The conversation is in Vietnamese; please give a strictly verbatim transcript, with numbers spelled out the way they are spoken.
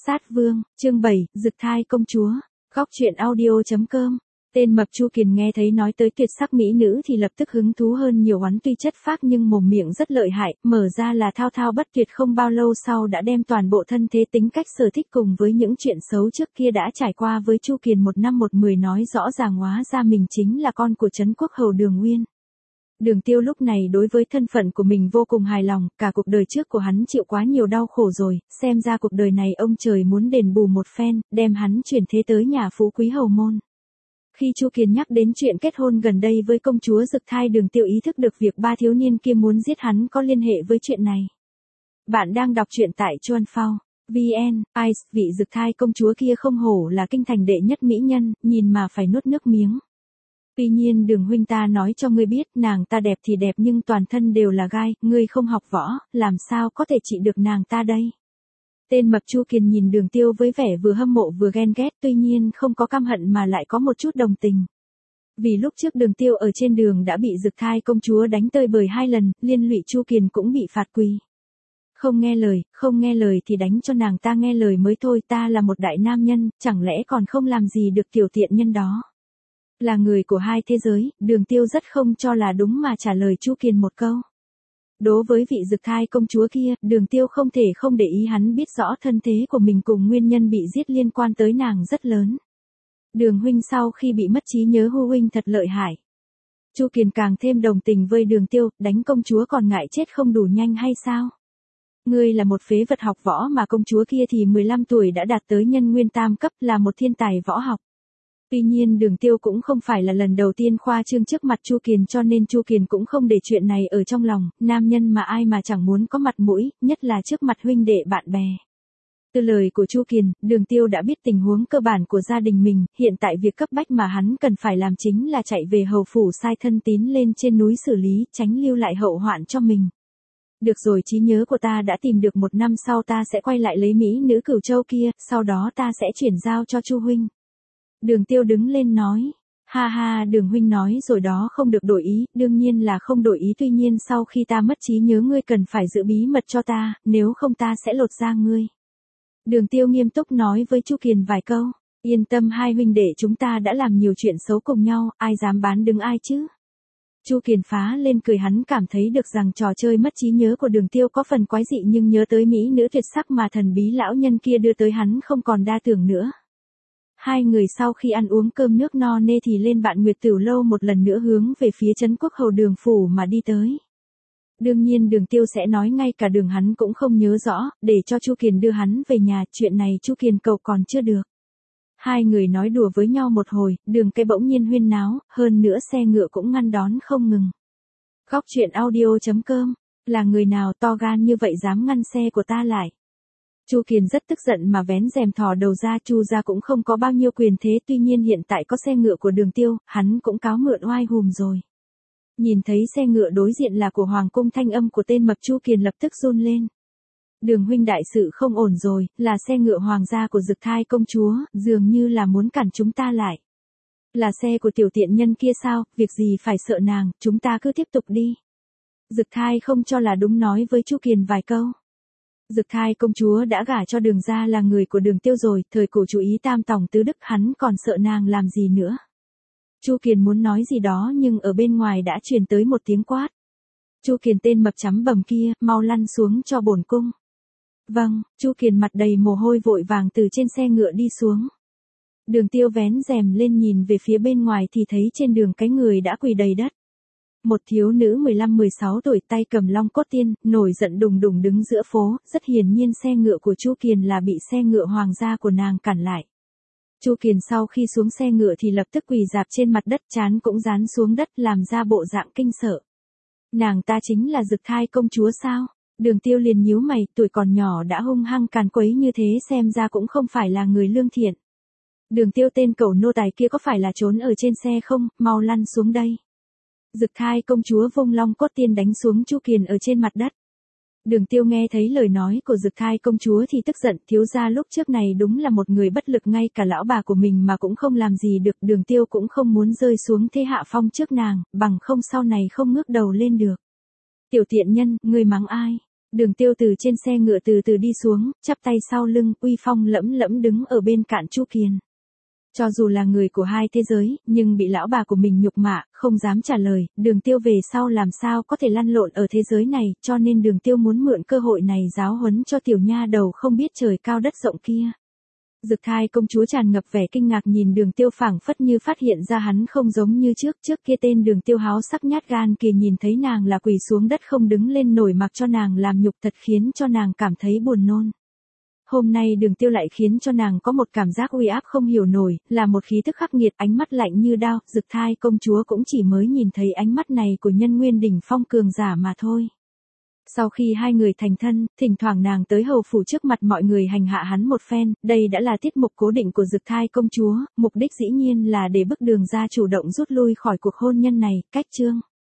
Sát Vương, chương bảy, Dực Thai Công Chúa. Góc truyện audio.com. Tên mập Chu Kiền nghe thấy nói tới tuyệt sắc mỹ nữ thì lập tức hứng thú hơn nhiều, hắn tuy chất phác nhưng mồm miệng rất lợi hại, mở ra là thao thao bất tuyệt, không bao lâu sau đã đem toàn bộ thân thế, tính cách, sở thích cùng với những chuyện xấu trước kia đã trải qua với Chu Kiền một năm một mười nói rõ ràng, hóa ra mình chính là con của Trấn Quốc Hầu Đường Nguyên. Đường Tiêu lúc này đối với thân phận của mình vô cùng hài lòng, cả cuộc đời trước của hắn chịu quá nhiều đau khổ rồi, xem ra cuộc đời này ông trời muốn đền bù một phen, đem hắn chuyển thế tới nhà phú quý hầu môn. Khi Chu Kiền nhắc đến chuyện kết hôn gần đây với công chúa Dực Thai, Đường Tiêu ý thức được việc ba thiếu niên kia muốn giết hắn có liên hệ với chuyện này. Bạn đang đọc truyện tại Chuan Phao vn. Ice, vị Dực Thai công chúa kia không hổ là kinh thành đệ nhất mỹ nhân, nhìn mà phải nuốt nước miếng. Tuy nhiên Đường huynh, ta nói cho ngươi biết, nàng ta đẹp thì đẹp nhưng toàn thân đều là gai, ngươi không học võ, làm sao có thể trị được nàng ta đây? Tên mập Chu Kiền nhìn Đường Tiêu với vẻ vừa hâm mộ vừa ghen ghét, tuy nhiên không có căm hận mà lại có một chút đồng tình. Vì lúc trước Đường Tiêu ở trên đường đã bị Dực Thai công chúa đánh tơi bời hai lần, liên lụy Chu Kiền cũng bị phạt quỳ. Không nghe lời, không nghe lời thì đánh cho nàng ta nghe lời mới thôi, ta là một đại nam nhân, chẳng lẽ còn không làm gì được tiểu tiện nhân đó. Là người của hai thế giới, Đường Tiêu rất không cho là đúng mà trả lời Chu Kiền một câu. Đối với vị Dực Thai công chúa kia, Đường Tiêu không thể không để ý, hắn biết rõ thân thế của mình cùng nguyên nhân bị giết liên quan tới nàng rất lớn. Đường huynh sau khi bị mất trí nhớ, Hu huynh thật lợi hại. Chu Kiền càng thêm đồng tình với Đường Tiêu, đánh công chúa còn ngại chết không đủ nhanh hay sao? Ngươi là một phế vật học võ mà công chúa kia thì mười lăm tuổi đã đạt tới nhân nguyên tam cấp, là một thiên tài võ học. Tuy nhiên Đường Tiêu cũng không phải là lần đầu tiên khoa trương trước mặt Chu Kiền, cho nên Chu Kiền cũng không để chuyện này ở trong lòng, nam nhân mà ai mà chẳng muốn có mặt mũi, nhất là trước mặt huynh đệ bạn bè. Từ lời của Chu Kiền, Đường Tiêu đã biết tình huống cơ bản của gia đình mình, hiện tại việc cấp bách mà hắn cần phải làm chính là chạy về hầu phủ sai thân tín lên trên núi xử lý, tránh lưu lại hậu hoạn cho mình. Được rồi, trí nhớ của ta đã tìm được, một năm sau ta sẽ quay lại lấy mỹ nữ Cửu Châu kia, sau đó ta sẽ chuyển giao cho Chu huynh. Đường Tiêu đứng lên nói, ha ha, Đường huynh nói rồi đó, không được đổi ý, đương nhiên là không đổi ý, tuy nhiên sau khi ta mất trí nhớ ngươi cần phải giữ bí mật cho ta, nếu không ta sẽ lột da ngươi. Đường Tiêu nghiêm túc nói với Chu Kiền vài câu, yên tâm, hai huynh đệ chúng ta đã làm nhiều chuyện xấu cùng nhau, ai dám bán đứng ai chứ. Chu Kiền phá lên cười, hắn cảm thấy được rằng trò chơi mất trí nhớ của Đường Tiêu có phần quái dị, nhưng nhớ tới mỹ nữ tuyệt sắc mà thần bí lão nhân kia đưa tới, hắn không còn đa tưởng nữa. Hai người sau khi ăn uống cơm nước no nê thì lên Vạn Nguyệt Tửu Lâu một lần nữa hướng về phía Trấn Quốc Hầu Đường phủ mà đi tới. Đương nhiên Đường Tiêu sẽ nói ngay cả đường hắn cũng không nhớ rõ, để cho Chu Kiền đưa hắn về nhà, chuyện này Chu Kiền cầu còn chưa được. Hai người nói đùa với nhau một hồi, đường cái bỗng nhiên huyên náo, hơn nữa xe ngựa cũng ngăn đón không ngừng. Góc truyện audio.com, là người nào to gan như vậy dám ngăn xe của ta lại? Chu Kiền rất tức giận mà vén rèm thò đầu ra, Chu gia cũng không có bao nhiêu quyền thế, tuy nhiên hiện tại có xe ngựa của Đường Tiêu, hắn cũng cáo mượn oai hùm rồi. Nhìn thấy xe ngựa đối diện là của Hoàng cung, thanh âm của tên mập Chu Kiền lập tức run lên. Đường huynh, đại sự không ổn rồi, là xe ngựa hoàng gia của Dực Thai công chúa, dường như là muốn cản chúng ta lại. Là xe của tiểu tiện nhân kia sao, việc gì phải sợ nàng, chúng ta cứ tiếp tục đi. Dực Thai không cho là đúng nói với Chu Kiền vài câu. Dực Thai công chúa đã gả cho Đường gia, là người của Đường Tiêu rồi, thời cổ chú ý tam tòng tứ đức, hắn còn sợ nàng làm gì nữa. Chu Kiền muốn nói gì đó nhưng ở bên ngoài đã truyền tới một tiếng quát. Chu Kiền, tên mập chấm bầm kia, mau lăn xuống cho bổn cung. Vâng, Chu Kiền mặt đầy mồ hôi vội vàng từ trên xe ngựa đi xuống. Đường Tiêu vén rèm lên nhìn về phía bên ngoài thì thấy trên đường cái người đã quỳ đầy đất. Một thiếu nữ mười lăm mười sáu tuổi, tay cầm long cốt tiên, nổi giận đùng đùng đứng giữa phố, rất hiển nhiên xe ngựa của Chu Kiền là bị xe ngựa hoàng gia của nàng cản lại. Chu Kiền sau khi xuống xe ngựa thì lập tức quỳ rạp trên mặt đất, trán cũng dán xuống đất làm ra bộ dạng kinh sợ. Nàng ta chính là Dực Thai công chúa sao? Đường Tiêu liền nhíu mày, tuổi còn nhỏ đã hung hăng càn quấy như thế, xem ra cũng không phải là người lương thiện. Đường Tiêu, tên cẩu nô tài kia có phải là trốn ở trên xe không, mau lăn xuống đây. Dực Thai công chúa vung long cốt tiên đánh xuống Chu Kiền ở trên mặt đất. Đường Tiêu nghe thấy lời nói của Dực Thai công chúa thì tức giận, thiếu gia lúc trước này đúng là một người bất lực, ngay cả lão bà của mình mà cũng không làm gì được, Đường Tiêu cũng không muốn rơi xuống thế hạ phong trước nàng, bằng không sau này không ngước đầu lên được. Tiểu tiện nhân, ngươi mắng ai? Đường Tiêu từ trên xe ngựa từ từ đi xuống, chắp tay sau lưng, uy phong lẫm lẫm đứng ở bên cạnh Chu Kiền. Cho dù là người của hai thế giới, nhưng bị lão bà của mình nhục mạ, không dám trả lời, Đường Tiêu về sau làm sao có thể lăn lộn ở thế giới này, cho nên Đường Tiêu muốn mượn cơ hội này giáo huấn cho tiểu nha đầu không biết trời cao đất rộng kia. Dực Thai công chúa tràn ngập vẻ kinh ngạc nhìn Đường Tiêu, phảng phất như phát hiện ra hắn không giống như trước, trước kia tên Đường Tiêu háo sắc nhát gan kia nhìn thấy nàng là quỳ xuống đất không đứng lên nổi mặc cho nàng làm nhục, thật khiến cho nàng cảm thấy buồn nôn. Hôm nay Đường Tiêu lại khiến cho nàng có một cảm giác uy áp không hiểu nổi, là một khí tức khắc nghiệt, ánh mắt lạnh như đao. Dực Thai công chúa cũng chỉ mới nhìn thấy ánh mắt này của nhân nguyên đỉnh phong cường giả mà thôi. Sau khi hai người thành thân, thỉnh thoảng nàng tới hầu phủ trước mặt mọi người hành hạ hắn một phen, đây đã là tiết mục cố định của Dực Thai công chúa, mục đích dĩ nhiên là để bức Đường gia chủ động rút lui khỏi cuộc hôn nhân này. Cách chương